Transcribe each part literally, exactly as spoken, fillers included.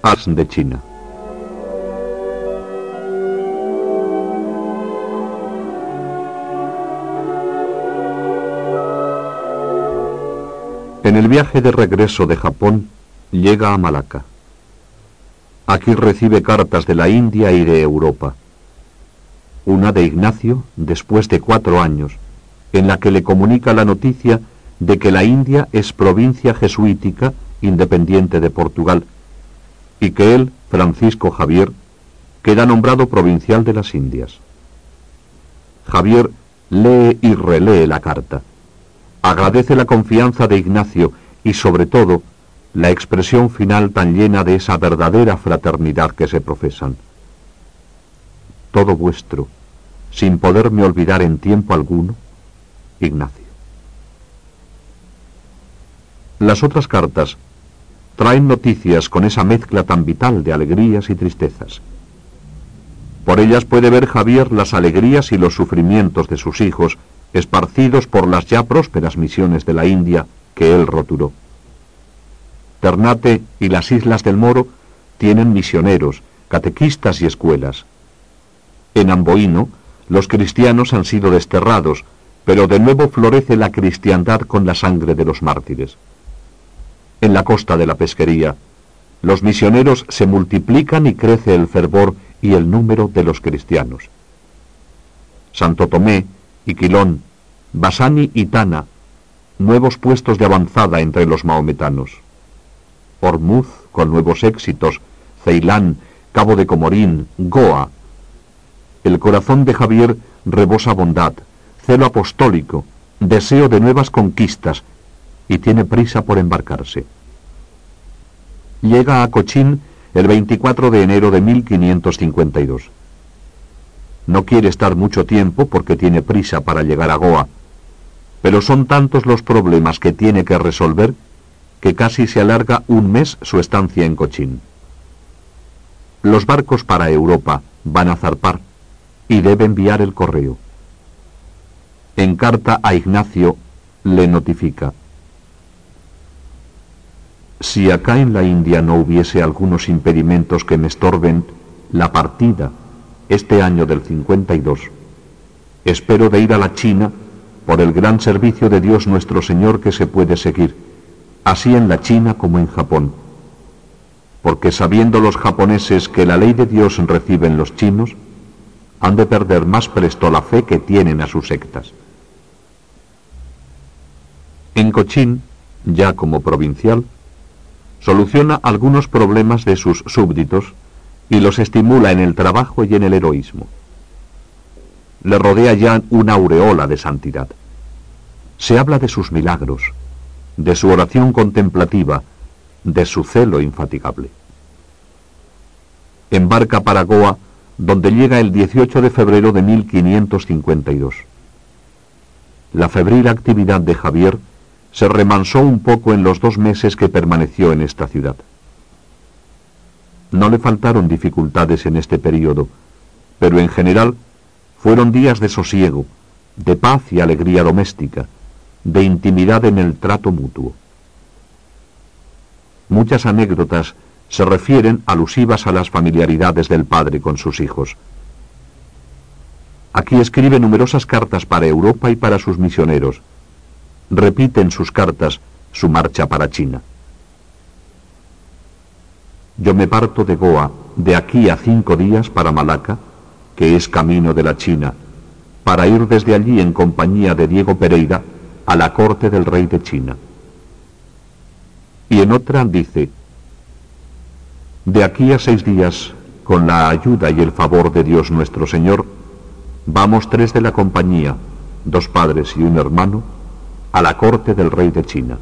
As de China. En el viaje de regreso de Japón, llega a Malaca. Aquí recibe cartas de la India y de Europa. Una de Ignacio, después de cuatro años, en la que le comunica la noticia de que la India es provincia jesuítica independiente de Portugal, y que él, Francisco Javier, queda nombrado provincial de las Indias. Javier lee y relee la carta. Agradece la confianza de Ignacio y, sobre todo, la expresión final tan llena de esa verdadera fraternidad que se profesan. Todo vuestro, sin poderme olvidar en tiempo alguno, Ignacio. Las otras cartas traen noticias con esa mezcla tan vital de alegrías y tristezas. Por ellas puede ver Javier las alegrías y los sufrimientos de sus hijos, esparcidos por las ya prósperas misiones de la India que él roturó. Ternate y las Islas del Moro tienen misioneros, catequistas y escuelas. En Amboino, los cristianos han sido desterrados, pero de nuevo florece la cristiandad con la sangre de los mártires. En la costa de la pesquería, los misioneros se multiplican y crece el fervor y el número de los cristianos. Santo Tomé, Iquilón, Basani y Tana, nuevos puestos de avanzada entre los maometanos. Hormuz, con nuevos éxitos, Ceilán, Cabo de Comorín, Goa. El corazón de Javier rebosa bondad, celo apostólico, deseo de nuevas conquistas, y tiene prisa por embarcarse. Llega a Cochín el veinticuatro de enero de mil quinientos cincuenta y dos. No quiere estar mucho tiempo porque tiene prisa para llegar a Goa, pero son tantos los problemas que tiene que resolver que casi se alarga un mes su estancia en Cochín. Los barcos para Europa van a zarpar y debe enviar el correo. En carta a Ignacio le notifica: si acá en la India no hubiese algunos impedimentos que me estorben la partida este año del cincuenta y dos, espero de ir a la China por el gran servicio de Dios nuestro Señor que se puede seguir, así en la China como en Japón, porque sabiendo los japoneses que la ley de Dios reciben los chinos, han de perder más presto la fe que tienen a sus sectas. En Cochín, ya como provincial, soluciona algunos problemas de sus súbditos y los estimula en el trabajo y en el heroísmo. Le rodea ya una aureola de santidad. Se habla de sus milagros, de su oración contemplativa, de su celo infatigable. Embarca para Goa, donde llega el dieciocho de febrero de mil quinientos cincuenta y dos. La febril actividad de Javier se remansó un poco en los dos meses que permaneció en esta ciudad. No le faltaron dificultades en este período, pero en general fueron días de sosiego, de paz y alegría doméstica, de intimidad en el trato mutuo. Muchas anécdotas se refieren alusivas a las familiaridades del padre con sus hijos. Aquí escribe numerosas cartas para Europa y para sus misioneros. Repite en sus cartas su marcha para China. Yo me parto de Goa de aquí a cinco días para Malaca, que es camino de la China, para ir desde allí en compañía de Diego Pereira a la corte del rey de China. Y en otra dice: de aquí a seis días, con la ayuda y el favor de Dios nuestro Señor, vamos tres de la compañía, dos padres y un hermano, a la corte del rey de China.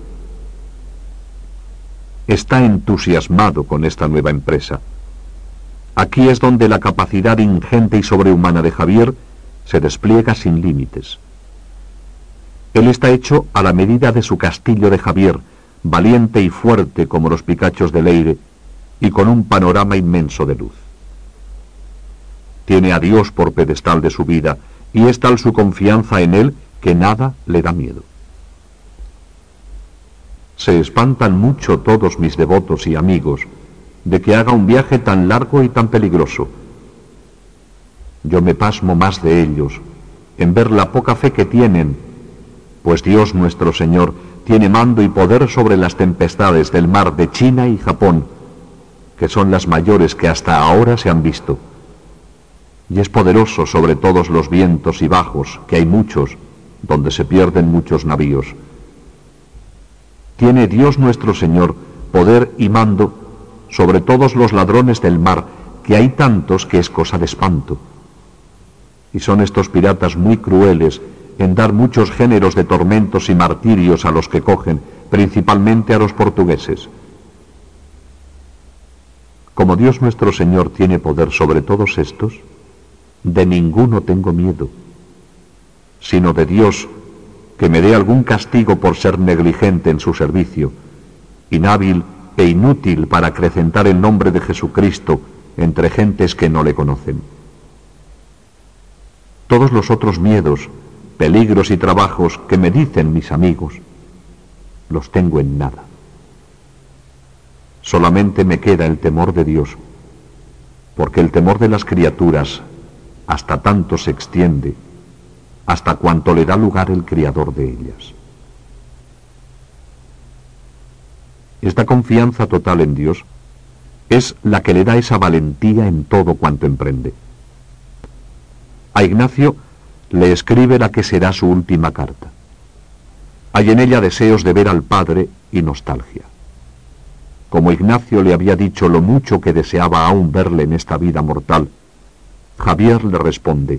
Está entusiasmado con esta nueva empresa. Aquí es donde la capacidad ingente y sobrehumana de Javier se despliega sin límites. Él está hecho a la medida de su castillo de Javier, valiente y fuerte como los picachos de Leire, y con un panorama inmenso de luz. Tiene a Dios por pedestal de su vida, y es tal su confianza en él que nada le da miedo. Se espantan mucho todos mis devotos y amigos, de que haga un viaje tan largo y tan peligroso. Yo me pasmo más de ellos, en ver la poca fe que tienen, pues Dios nuestro Señor tiene mando y poder sobre las tempestades del mar de China y Japón, que son las mayores que hasta ahora se han visto. Y es poderoso sobre todos los vientos y bajos, que hay muchos, donde se pierden muchos navíos. Tiene Dios nuestro Señor poder y mando sobre todos los ladrones del mar, que hay tantos que es cosa de espanto. Y son estos piratas muy crueles en dar muchos géneros de tormentos y martirios a los que cogen, principalmente a los portugueses. Como Dios nuestro Señor tiene poder sobre todos estos, de ninguno tengo miedo, sino de Dios, que me dé algún castigo por ser negligente en su servicio, inhábil e inútil para acrecentar el nombre de Jesucristo entre gentes que no le conocen. Todos los otros miedos, peligros y trabajos que me dicen mis amigos, los tengo en nada. Solamente me queda el temor de Dios, porque el temor de las criaturas hasta tanto se extiende, hasta cuanto le da lugar el Criador de ellas. Esta confianza total en Dios es la que le da esa valentía en todo cuanto emprende. A Ignacio le escribe la que será su última carta. Hay en ella deseos de ver al Padre y nostalgia. Como Ignacio le había dicho lo mucho que deseaba aún verle en esta vida mortal, Javier le responde: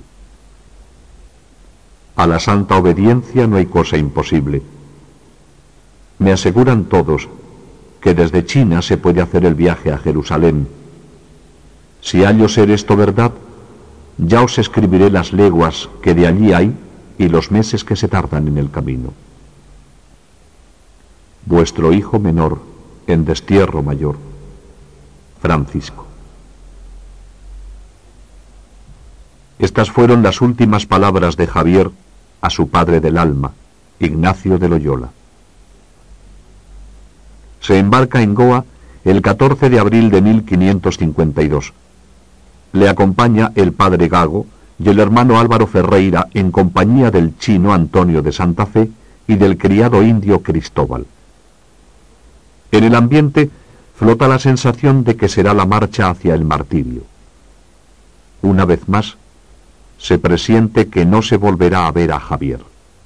a la santa obediencia no hay cosa imposible. Me aseguran todos que desde China se puede hacer el viaje a Jerusalén. Si hallo ser esto verdad, ya os escribiré las leguas que de allí hay y los meses que se tardan en el camino. Vuestro hijo menor, en destierro mayor, Francisco. Estas fueron las últimas palabras de Javier a su padre del alma, Ignacio de Loyola. Se embarca en Goa el catorce de abril de mil quinientos cincuenta y dos. Le acompaña el padre Gago y el hermano Álvaro Ferreira en compañía del chino Antonio de Santa Fe y del criado indio Cristóbal. En el ambiente flota la sensación de que será la marcha hacia el martirio. Una vez más, se presiente que no se volverá a ver a Javier.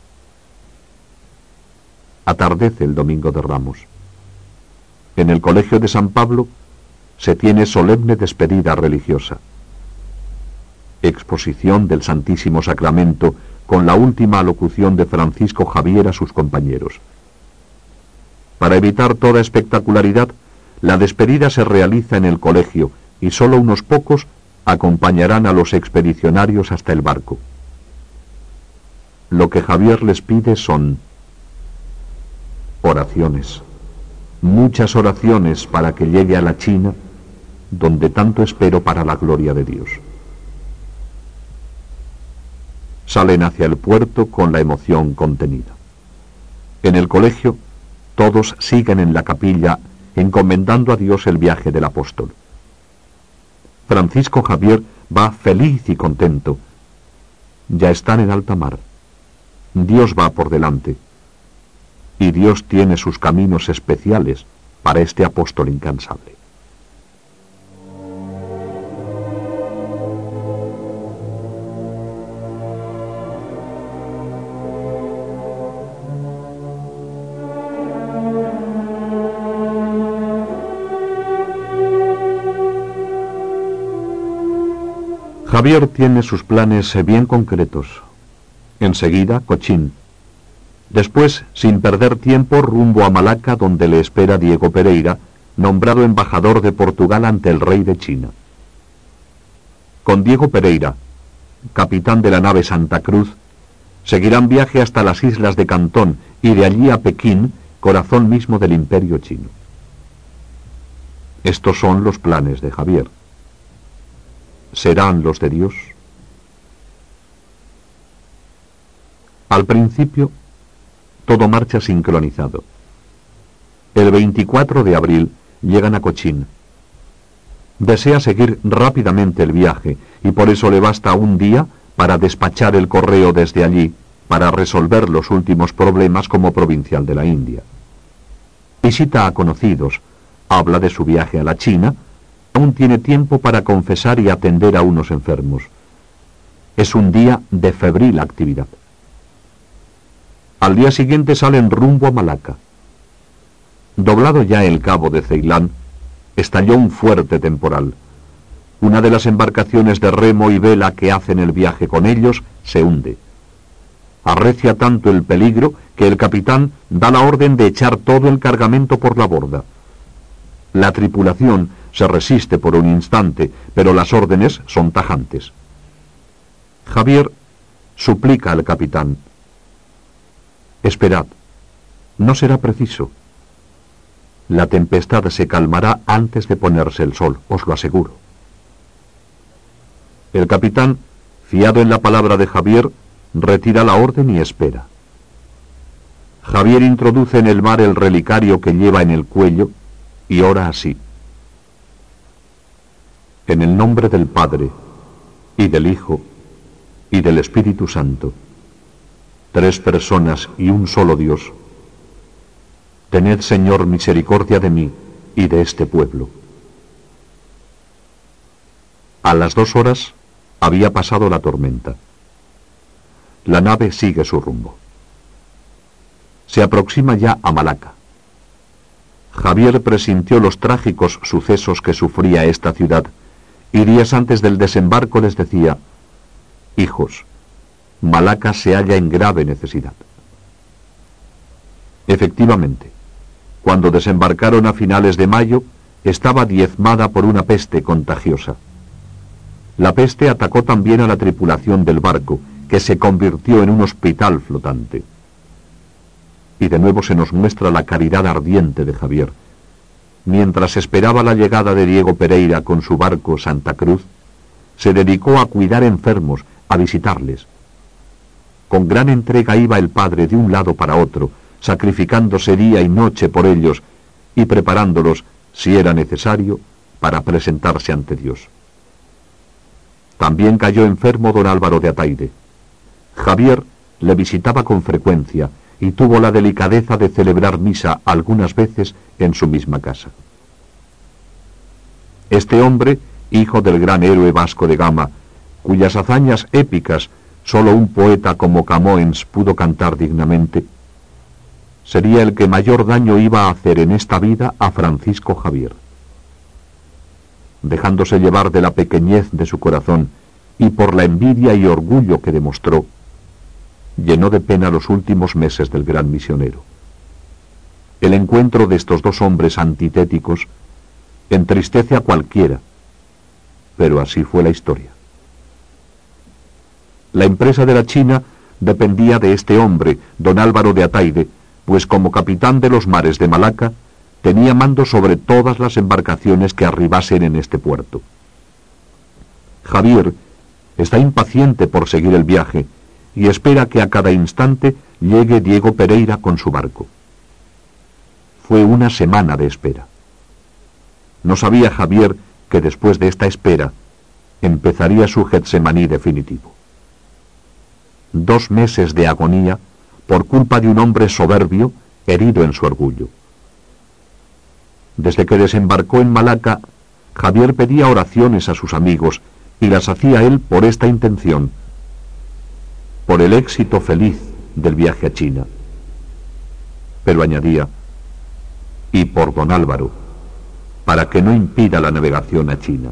Atardece el domingo de Ramos. En el colegio de San Pablo se tiene solemne despedida religiosa. Exposición del Santísimo Sacramento con la última alocución de Francisco Javier a sus compañeros. Para evitar toda espectacularidad, la despedida se realiza en el colegio y solo unos pocos acompañarán a los expedicionarios hasta el barco. Lo que Javier les pide son oraciones, muchas oraciones para que llegue a la China, donde tanto espero para la gloria de Dios. Salen hacia el puerto con la emoción contenida. En el colegio, todos siguen en la capilla encomendando a Dios el viaje del apóstol. Francisco Javier va feliz y contento. Ya están en alta mar. Dios va por delante. Y Dios tiene sus caminos especiales para este apóstol incansable. Javier tiene sus planes bien concretos. Enseguida, Cochín. Después, sin perder tiempo, rumbo a Malaca, donde le espera Diego Pereira, nombrado embajador de Portugal ante el rey de China. Con Diego Pereira, capitán de la nave Santa Cruz, seguirán viaje hasta las islas de Cantón y de allí a Pekín, corazón mismo del imperio chino. Estos son los planes de Javier. ¿Serán los de Dios? Al principio, todo marcha sincronizado. El veinticuatro de abril llegan a Cochín. Desea seguir rápidamente el viaje y por eso le basta un día para despachar el correo desde allí, para resolver los últimos problemas como provincial de la India. Visita a conocidos, habla de su viaje a la China, aún tiene tiempo para confesar y atender a unos enfermos. Es un día de febril actividad. Al día siguiente salen rumbo a Malaca. Doblado ya el cabo de Ceilán, estalló un fuerte temporal. Una de las embarcaciones de remo y vela que hacen el viaje con ellos se hunde. Arrecia tanto el peligro que el capitán da la orden de echar todo el cargamento por la borda. La tripulación se resiste por un instante, pero las órdenes son tajantes. Javier suplica al capitán: «Esperad, no será preciso. La tempestad se calmará antes de ponerse el sol, os lo aseguro». El capitán, fiado en la palabra de Javier, retira la orden y espera. Javier introduce en el mar el relicario que lleva en el cuello y ora así: «En el nombre del Padre, y del Hijo, y del Espíritu Santo, tres personas y un solo Dios, tened, Señor, misericordia de mí y de este pueblo». A las dos horas había pasado la tormenta. La nave sigue su rumbo. Se aproxima ya a Malaca. Javier presintió los trágicos sucesos que sufría esta ciudad y días antes del desembarco les decía: «Hijos, Malaca se halla en grave necesidad». Efectivamente, cuando desembarcaron a finales de mayo, estaba diezmada por una peste contagiosa. La peste atacó también a la tripulación del barco, que se convirtió en un hospital flotante. Y de nuevo se nos muestra la caridad ardiente de Javier. Mientras esperaba la llegada de Diego Pereira con su barco Santa Cruz, se dedicó a cuidar enfermos, a visitarles. Con gran entrega iba el padre de un lado para otro, sacrificándose día y noche por ellos y preparándolos, si era necesario, para presentarse ante Dios. También cayó enfermo don Álvaro de Ataide. Javier le visitaba con frecuencia y tuvo la delicadeza de celebrar misa algunas veces en su misma casa. Este hombre, hijo del gran héroe Vasco de Gama, cuyas hazañas épicas solo un poeta como Camoens pudo cantar dignamente, sería el que mayor daño iba a hacer en esta vida a Francisco Javier. Dejándose llevar de la pequeñez de su corazón y por la envidia y orgullo que demostró, llenó de pena los últimos meses del gran misionero. El encuentro de estos dos hombres antitéticos entristece a cualquiera, pero así fue la historia. La empresa de la China dependía de este hombre, don Álvaro de Ataide, pues como capitán de los mares de Malaca, tenía mando sobre todas las embarcaciones que arribasen en este puerto. Javier está impaciente por seguir el viaje y espera que a cada instante llegue Diego Pereira con su barco. Fue una semana de espera. No sabía Javier que después de esta espera empezaría su Getsemaní definitivo. Dos meses de agonía por culpa de un hombre soberbio herido en su orgullo. Desde que desembarcó en Malaca, Javier pedía oraciones a sus amigos y las hacía él por esta intención: por el éxito feliz del viaje a China. Pero añadía: y por don Álvaro, para que no impida la navegación a China.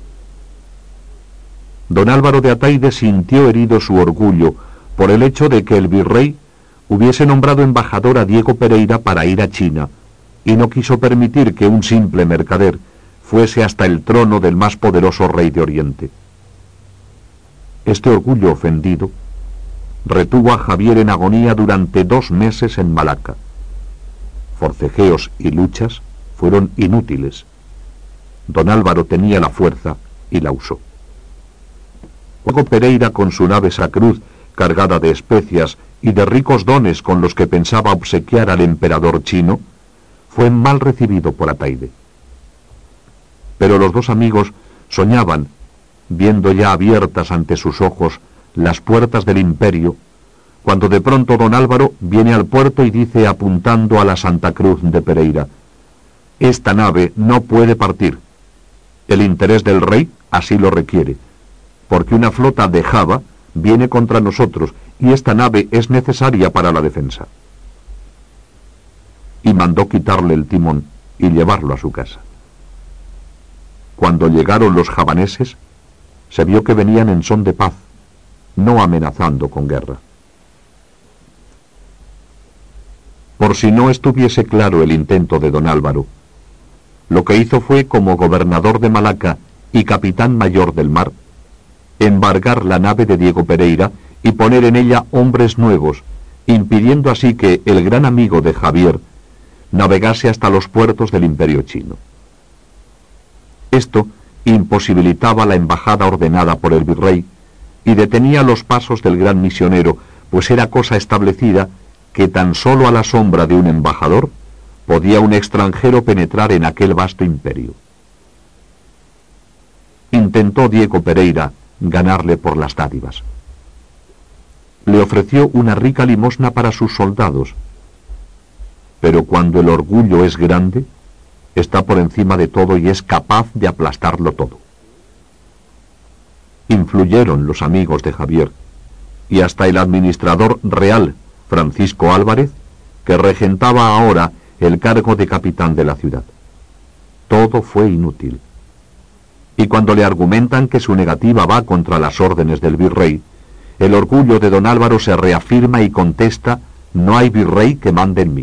Don Álvaro de Ataide sintió herido su orgullo por el hecho de que el virrey hubiese nombrado embajador a Diego Pereira para ir a China, y no quiso permitir que un simple mercader fuese hasta el trono del más poderoso rey de Oriente. Este orgullo ofendido retuvo a Javier en agonía durante dos meses en Malaca. Forcejeos y luchas fueron inútiles. Don Álvaro tenía la fuerza y la usó. Luego Pereira, con su nave Sacruz cargada de especias y de ricos dones con los que pensaba obsequiar al emperador chino, fue mal recibido por Ataide. Pero los dos amigos soñaban, viendo ya abiertas ante sus ojos las puertas del imperio, cuando de pronto don Álvaro viene al puerto y dice, apuntando a la Santa Cruz de Pereira: «Esta nave no puede partir. El interés del rey así lo requiere, porque una flota de Java viene contra nosotros y esta nave es necesaria para la defensa». Y mandó quitarle el timón y llevarlo a su casa. Cuando llegaron los javaneses, se vio que venían en son de paz, no amenazando con guerra. Por si no estuviese claro el intento de don Álvaro, lo que hizo fue, como gobernador de Malaca y capitán mayor del mar, embargar la nave de Diego Pereira y poner en ella hombres nuevos, impidiendo así que el gran amigo de Javier navegase hasta los puertos del Imperio chino. Esto imposibilitaba la embajada ordenada por el virrey y detenía los pasos del gran misionero, pues era cosa establecida que tan solo a la sombra de un embajador podía un extranjero penetrar en aquel vasto imperio. Intentó Diego Pereira ganarle por las dádivas. Le ofreció una rica limosna para sus soldados, pero cuando el orgullo es grande, está por encima de todo y es capaz de aplastarlo todo. Influyeron los amigos de Javier, y hasta el administrador real, Francisco Álvarez, que regentaba ahora el cargo de capitán de la ciudad. Todo fue inútil. Y cuando le argumentan que su negativa va contra las órdenes del virrey, el orgullo de don Álvaro se reafirma y contesta: «No hay virrey que mande en mí».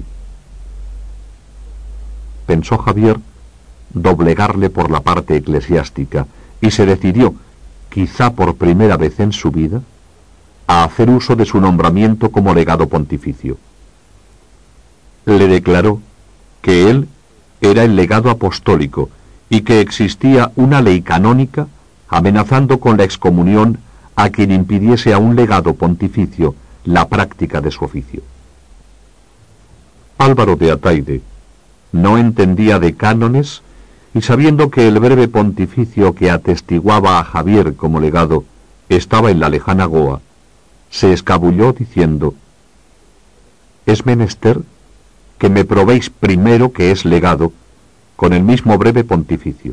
Pensó Javier doblegarle por la parte eclesiástica y se decidió, quizá por primera vez en su vida, a hacer uso de su nombramiento como legado pontificio. Le declaró que él era el legado apostólico y que existía una ley canónica amenazando con la excomunión a quien impidiese a un legado pontificio la práctica de su oficio. Álvaro de Ataide no entendía de cánones y, sabiendo que el breve pontificio que atestiguaba a Javier como legado estaba en la lejana Goa, se escabulló diciendo: «Es menester que me probéis primero que es legado con el mismo breve pontificio».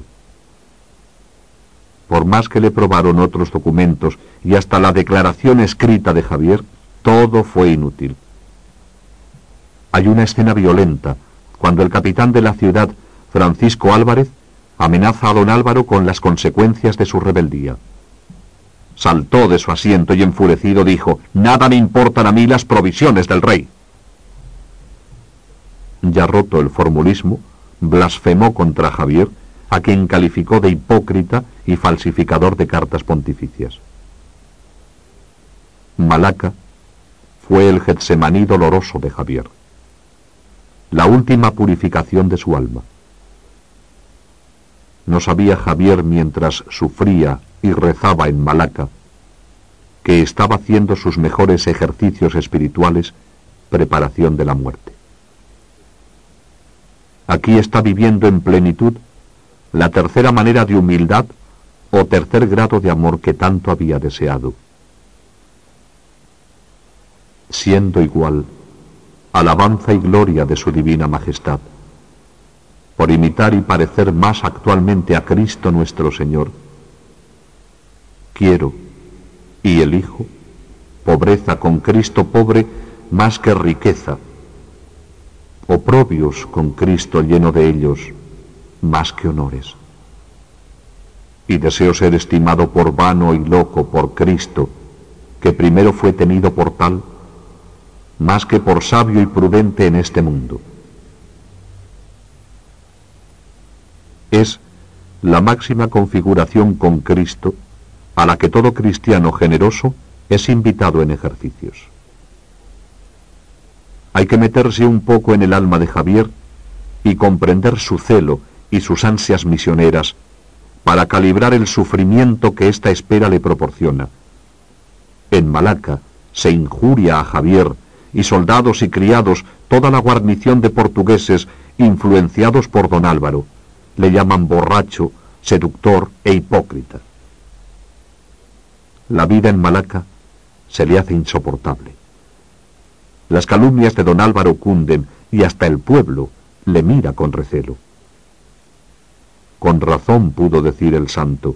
Por más que le probaron otros documentos y hasta la declaración escrita de Javier, todo fue inútil. Hay una escena violenta cuando el capitán de la ciudad, Francisco Álvarez, amenaza a don Álvaro con las consecuencias de su rebeldía. Saltó de su asiento y enfurecido dijo: «Nada me importan a mí las provisiones del rey». Ya roto el formulismo, blasfemó contra Javier, a quien calificó de hipócrita y falsificador de cartas pontificias. Malaca fue el Getsemaní doloroso de Javier, la última purificación de su alma. No sabía Javier, mientras sufría y rezaba en Malaca, que estaba haciendo sus mejores ejercicios espirituales, preparación de la muerte. Aquí está viviendo en plenitud la tercera manera de humildad o tercer grado de amor que tanto había deseado. Siendo igual, alabanza y gloria de su divina majestad, por imitar y parecer más actualmente a Cristo nuestro Señor, quiero y elijo pobreza con Cristo pobre más que riqueza, oprobios con Cristo lleno de ellos más que honores. Y deseo ser estimado por vano y loco por Cristo, que primero fue tenido por tal, más que por sabio y prudente en este mundo. Es la máxima configuración con Cristo a la que todo cristiano generoso es invitado en ejercicios. Hay que meterse un poco en el alma de Javier y comprender su celo y sus ansias misioneras para calibrar el sufrimiento que esta espera le proporciona. En Malaca se injuria a Javier y soldados y criados, toda la guarnición de portugueses influenciados por don Álvaro, le llaman borracho, seductor e hipócrita. La vida en Malaca se le hace insoportable. Las calumnias de don Álvaro cunden y hasta el pueblo le mira con recelo. Con razón pudo decir el santo: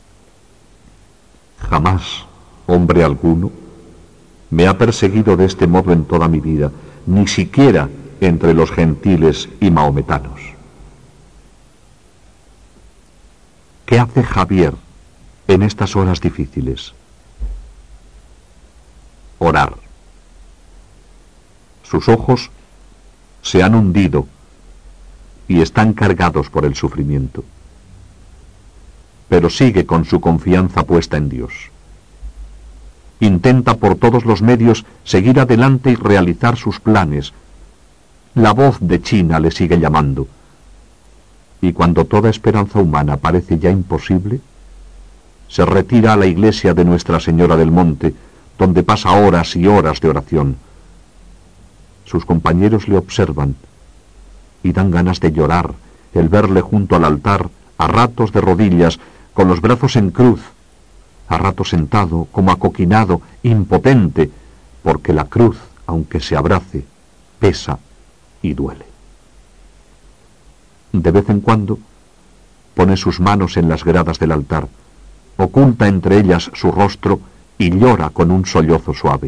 jamás hombre alguno me ha perseguido de este modo en toda mi vida, ni siquiera entre los gentiles y mahometanos. ¿Qué hace Javier en estas horas difíciles? Orar. Sus ojos se han hundido y están cargados por el sufrimiento, pero sigue con su confianza puesta en Dios. Intenta por todos los medios seguir adelante y realizar sus planes. La voz de China le sigue llamando, y cuando toda esperanza humana parece ya imposible, se retira a la iglesia de Nuestra Señora del Monte, donde pasa horas y horas de oración. Sus compañeros le observan y dan ganas de llorar el verle junto al altar, a ratos de rodillas, con los brazos en cruz, a ratos sentado, como acoquinado, impotente, porque la cruz, aunque se abrace, pesa y duele. De vez en cuando pone sus manos en las gradas del altar, oculta entre ellas su rostro y llora con un sollozo suave.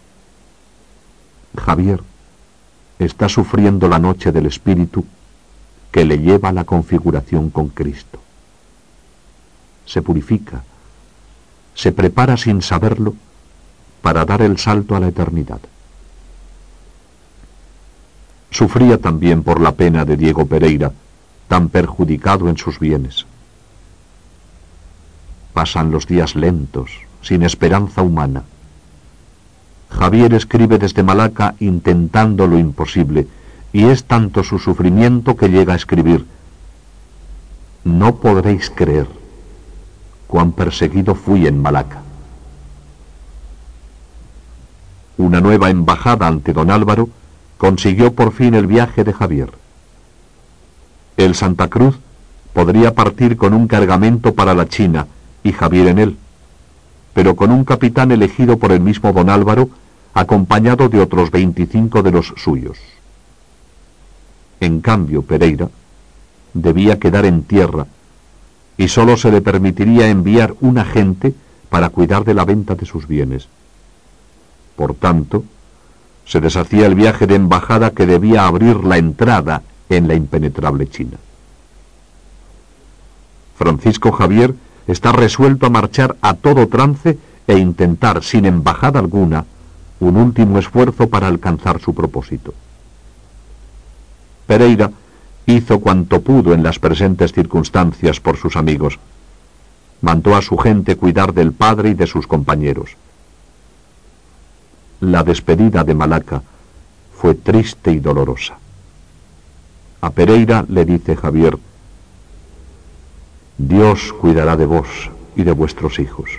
Javier está sufriendo la noche del espíritu que le lleva a la configuración con Cristo. Se purifica, se prepara sin saberlo para dar el salto a la eternidad. Sufría también por la pena de Diego Pereira, tan perjudicado en sus bienes. Pasan los días lentos, sin esperanza humana. Javier escribe desde Malaca intentando lo imposible, y es tanto su sufrimiento que llega a escribir: no podréis creer cuán perseguido fui en Malaca. Una nueva embajada ante don Álvaro consiguió por fin el viaje de Javier. El Santa Cruz podría partir con un cargamento para la China y Javier en él, pero con un capitán elegido por el mismo don Álvaro, acompañado de otros veinticinco de los suyos. En cambio, Pereira debía quedar en tierra y sólo se le permitiría enviar un agente para cuidar de la venta de sus bienes. Por tanto, se deshacía el viaje de embajada que debía abrir la entrada en la impenetrable China. Francisco Javier está resuelto a marchar a todo trance e intentar, sin embajada alguna, un último esfuerzo para alcanzar su propósito. Pereira hizo cuanto pudo en las presentes circunstancias por sus amigos. Mandó a su gente cuidar del padre y de sus compañeros. La despedida de Malaca fue triste y dolorosa. A Pereira le dice Javier: Dios cuidará de vos y de vuestros hijos.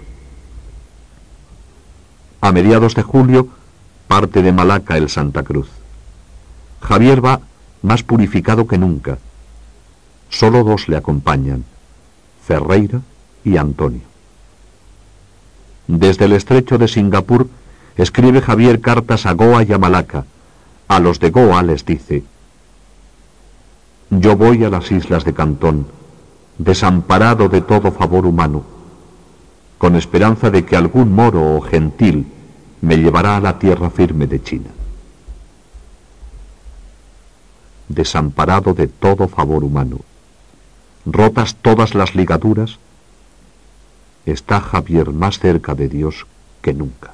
A mediados de julio parte de Malaca el Santa Cruz. Javier va más purificado que nunca. Solo dos le acompañan, Ferreira y Antonio. Desde el estrecho de Singapur escribe Javier cartas a Goa y a Malaca. A los de Goa les dice: yo voy a las islas de Cantón, desamparado de todo favor humano, con esperanza de que algún moro o gentil me llevará a la tierra firme de China. Desamparado de todo favor humano, rotas todas las ligaduras, está Javier más cerca de Dios que nunca.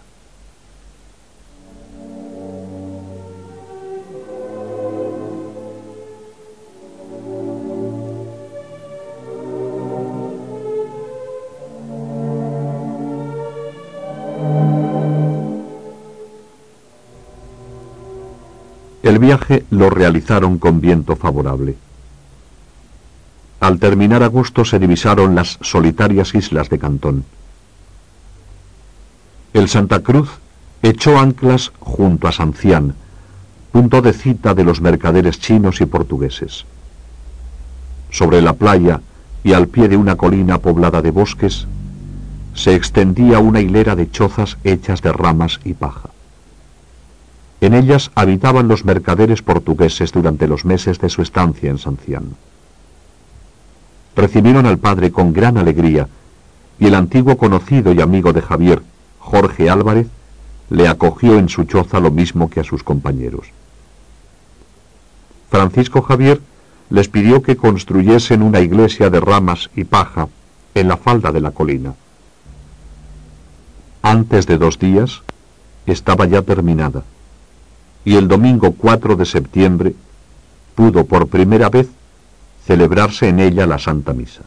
El viaje lo realizaron con viento favorable. Al terminar agosto se divisaron las solitarias islas de Cantón. El Santa Cruz echó anclas junto a Sancián, punto de cita de los mercaderes chinos y portugueses. Sobre la playa, y al pie de una colina poblada de bosques se extendía una hilera de chozas hechas de ramas y paja. En ellas habitaban los mercaderes portugueses durante los meses de su estancia en Sancián. Recibieron al padre con gran alegría, y el antiguo conocido y amigo de Javier, Jorge Álvarez, le acogió en su choza lo mismo que a sus compañeros. Francisco Javier les pidió que construyesen una iglesia de ramas y paja en la falda de la colina. Antes de dos días estaba ya terminada, y el domingo cuatro de septiembre pudo por primera vez celebrarse en ella la Santa Misa.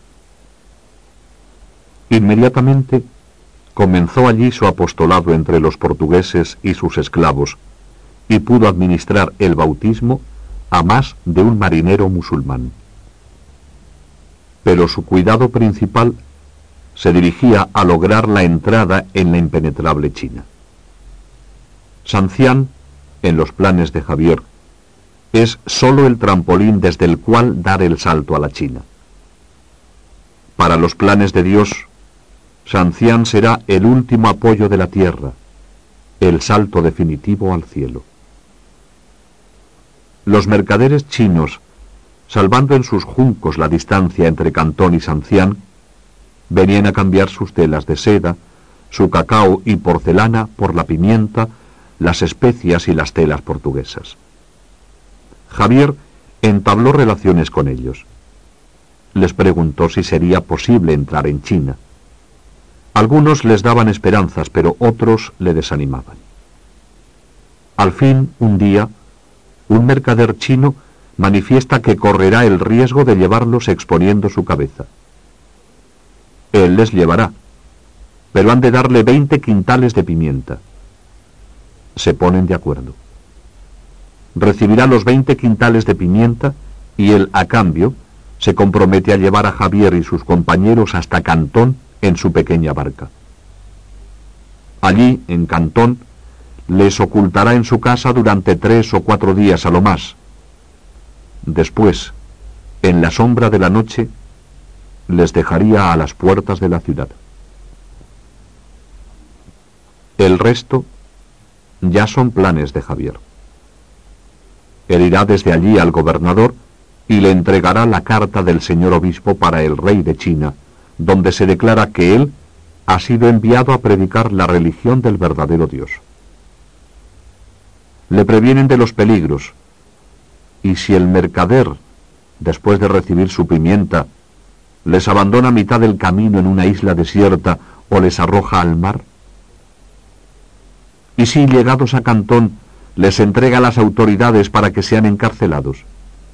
Inmediatamente comenzó allí su apostolado entre los portugueses y sus esclavos, y pudo administrar el bautismo a más de un marinero musulmán. Pero su cuidado principal se dirigía a lograr la entrada en la impenetrable China. Sancián, en los planes de Javier, es sólo el trampolín desde el cual dar el salto a la China. Para los planes de Dios, Sancián será el último apoyo de la tierra, el salto definitivo al cielo. Los mercaderes chinos, salvando en sus juncos la distancia entre Cantón y Sancián, venían a cambiar sus telas de seda, su cacao y porcelana por la pimienta, las especias y las telas portuguesas. Javier entabló relaciones con ellos. Les preguntó si sería posible entrar en China. Algunos les daban esperanzas, pero otros le desanimaban. Al fin, un día, un mercader chino manifiesta que correrá el riesgo de llevarlos exponiendo su cabeza. Él les llevará, pero han de darle veinte quintales de pimienta. Se ponen de acuerdo. Recibirá los veinte quintales de pimienta y él, a cambio, se compromete a llevar a Javier y sus compañeros hasta Cantón en su pequeña barca. Allí, en Cantón, les ocultará en su casa durante tres o cuatro días a lo más. Después, en la sombra de la noche, les dejaría a las puertas de la ciudad. El resto ya son planes de Javier. Él irá desde allí al gobernador y le entregará la carta del señor obispo para el rey de China, donde se declara que él ha sido enviado a predicar la religión del verdadero Dios. Le previenen de los peligros, y si el mercader, después de recibir su pimienta, les abandona a mitad del camino en una isla desierta o les arroja al mar, y si llegados a Cantón les entrega a las autoridades para que sean encarcelados.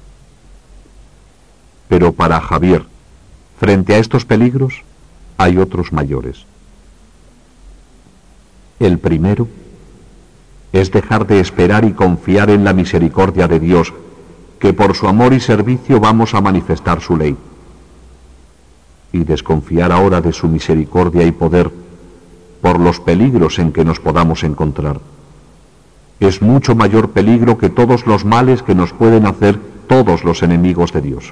Pero para Javier, frente a estos peligros, hay otros mayores. El primero es dejar de esperar y confiar en la misericordia de Dios, que por su amor y servicio vamos a manifestar su ley, y desconfiar ahora de su misericordia y poder por los peligros en que nos podamos encontrar. Es mucho mayor peligro que todos los males que nos pueden hacer todos los enemigos de Dios.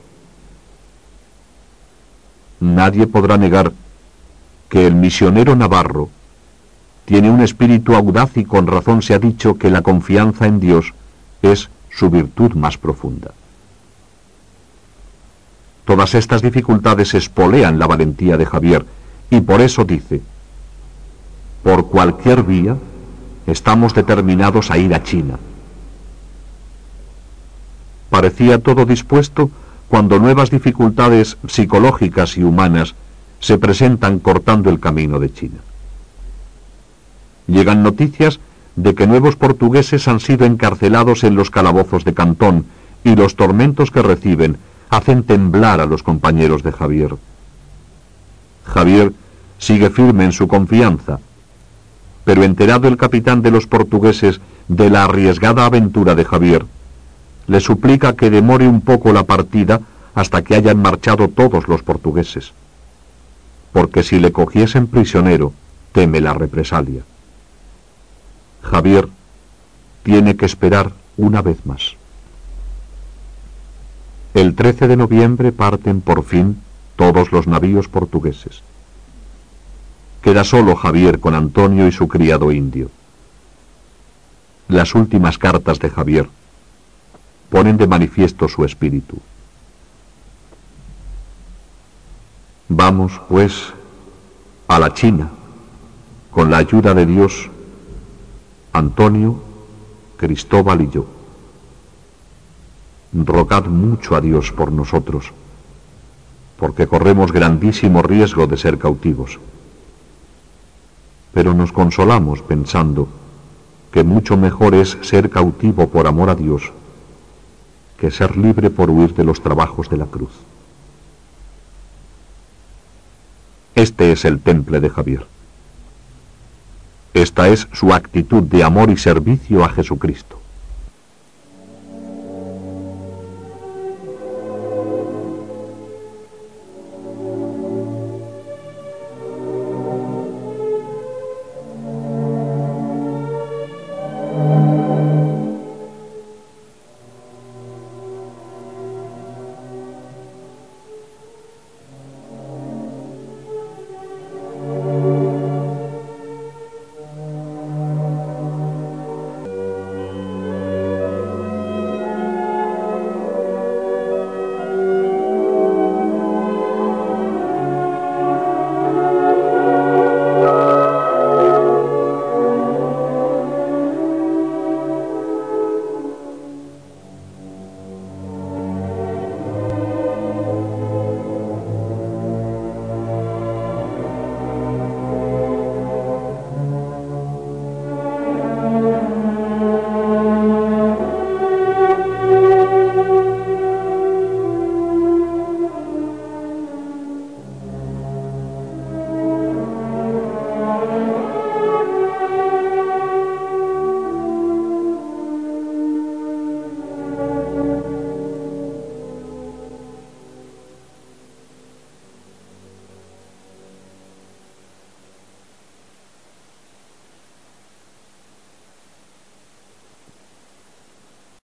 Nadie podrá negar que el misionero navarro tiene un espíritu audaz y con razón se ha dicho que la confianza en Dios es su virtud más profunda. Todas estas dificultades espolean la valentía de Javier y por eso dice: por cualquier vía estamos determinados a ir a China. Parecía todo dispuesto cuando nuevas dificultades psicológicas y humanas se presentan cortando el camino de China. Llegan noticias de que nuevos portugueses han sido encarcelados en los calabozos de Cantón y los tormentos que reciben hacen temblar a los compañeros de Javier. Javier sigue firme en su confianza, pero enterado el capitán de los portugueses de la arriesgada aventura de Javier, le suplica que demore un poco la partida hasta que hayan marchado todos los portugueses, porque si le cogiesen prisionero, teme la represalia. Javier tiene que esperar una vez más. El trece de noviembre parten por fin todos los navíos portugueses. Queda solo Javier con Antonio y su criado indio. Las últimas cartas de Javier ponen de manifiesto su espíritu. Vamos, pues, a la China, con la ayuda de Dios, Antonio, Cristóbal y yo. Rogad mucho a Dios por nosotros, porque corremos grandísimo riesgo de ser cautivos. Pero nos consolamos pensando que mucho mejor es ser cautivo por amor a Dios que ser libre por huir de los trabajos de la cruz. Este es el temple de Javier. Esta es su actitud de amor y servicio a Jesucristo.